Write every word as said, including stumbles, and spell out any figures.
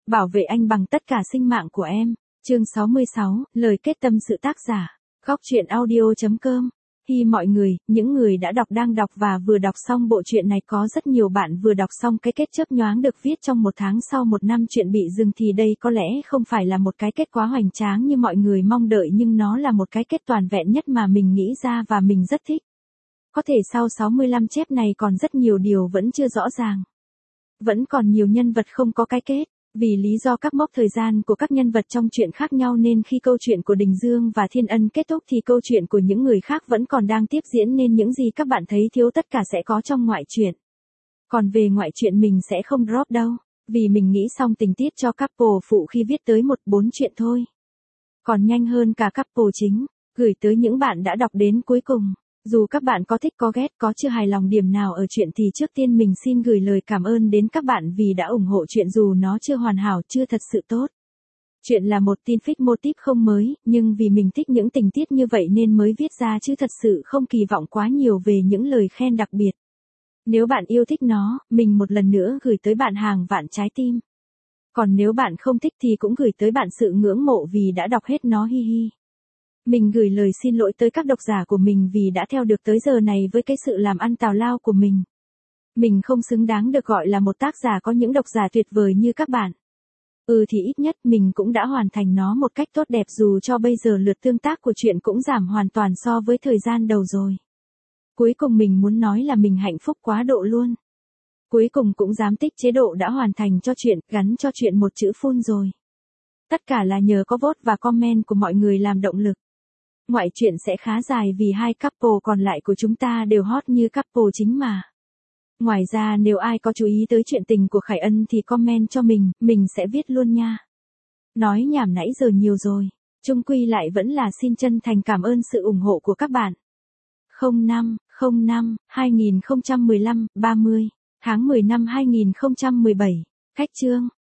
Bảo vệ anh bằng tất cả sinh mạng của em. Chương sáu mươi sáu, lời kết tâm sự tác giả. Góc truyện audio chấm com. Hi mọi người, những người đã đọc đang đọc và vừa đọc xong bộ truyện này, có rất nhiều bạn vừa đọc xong cái kết chớp nhoáng được viết trong một tháng sau một năm chuyện bị dừng, thì đây có lẽ không phải là một cái kết quá hoành tráng như mọi người mong đợi, nhưng nó là một cái kết toàn vẹn nhất mà mình nghĩ ra và mình rất thích. Có thể sau sáu mươi lăm chép này còn rất nhiều điều vẫn chưa rõ ràng. Vẫn còn nhiều nhân vật không có cái kết. Vì lý do các mốc thời gian của các nhân vật trong chuyện khác nhau nên khi câu chuyện của Đình Dương và Thiên Ân kết thúc thì câu chuyện của những người khác vẫn còn đang tiếp diễn, nên những gì các bạn thấy thiếu tất cả sẽ có trong ngoại truyện. Còn về ngoại truyện mình sẽ không drop đâu, vì mình nghĩ xong tình tiết cho couple phụ khi viết tới một bốn chuyện thôi. Còn nhanh hơn cả couple chính, gửi tới những bạn đã đọc đến cuối cùng. Dù các bạn có thích có ghét, có chưa hài lòng điểm nào ở chuyện thì trước tiên mình xin gửi lời cảm ơn đến các bạn vì đã ủng hộ chuyện dù nó chưa hoàn hảo, chưa thật sự tốt. Chuyện là một tin fic mô típ không mới, nhưng vì mình thích những tình tiết như vậy nên mới viết ra, chứ thật sự không kỳ vọng quá nhiều về những lời khen đặc biệt. Nếu bạn yêu thích nó, mình một lần nữa gửi tới bạn hàng vạn trái tim. Còn nếu bạn không thích thì cũng gửi tới bạn sự ngưỡng mộ vì đã đọc hết nó, hi hi. Mình gửi lời xin lỗi tới các độc giả của mình vì đã theo được tới giờ này với cái sự làm ăn tào lao của mình. Mình không xứng đáng được gọi là một tác giả có những độc giả tuyệt vời như các bạn. Ừ thì ít nhất mình cũng đã hoàn thành nó một cách tốt đẹp, dù cho bây giờ lượt tương tác của chuyện cũng giảm hoàn toàn so với thời gian đầu rồi. Cuối cùng mình muốn nói là mình hạnh phúc quá độ luôn. Cuối cùng cũng dám tích chế độ đã hoàn thành cho chuyện, gắn cho chuyện một chữ full rồi. Tất cả là nhờ có vote và comment của mọi người làm động lực. Ngoại truyện sẽ khá dài vì hai couple còn lại của chúng ta đều hot như couple chính mà. Ngoài ra nếu ai có chú ý tới chuyện tình của Khải Ân thì comment cho mình, mình sẽ viết luôn nha. Nói nhảm nãy giờ nhiều rồi. Chung quy lại vẫn là xin chân thành cảm ơn sự ủng hộ của các bạn. không năm, không năm, hai nghìn không trăm mười lăm, ba mươi, tháng mười năm hai nghìn không trăm mười bảy. Cách chương.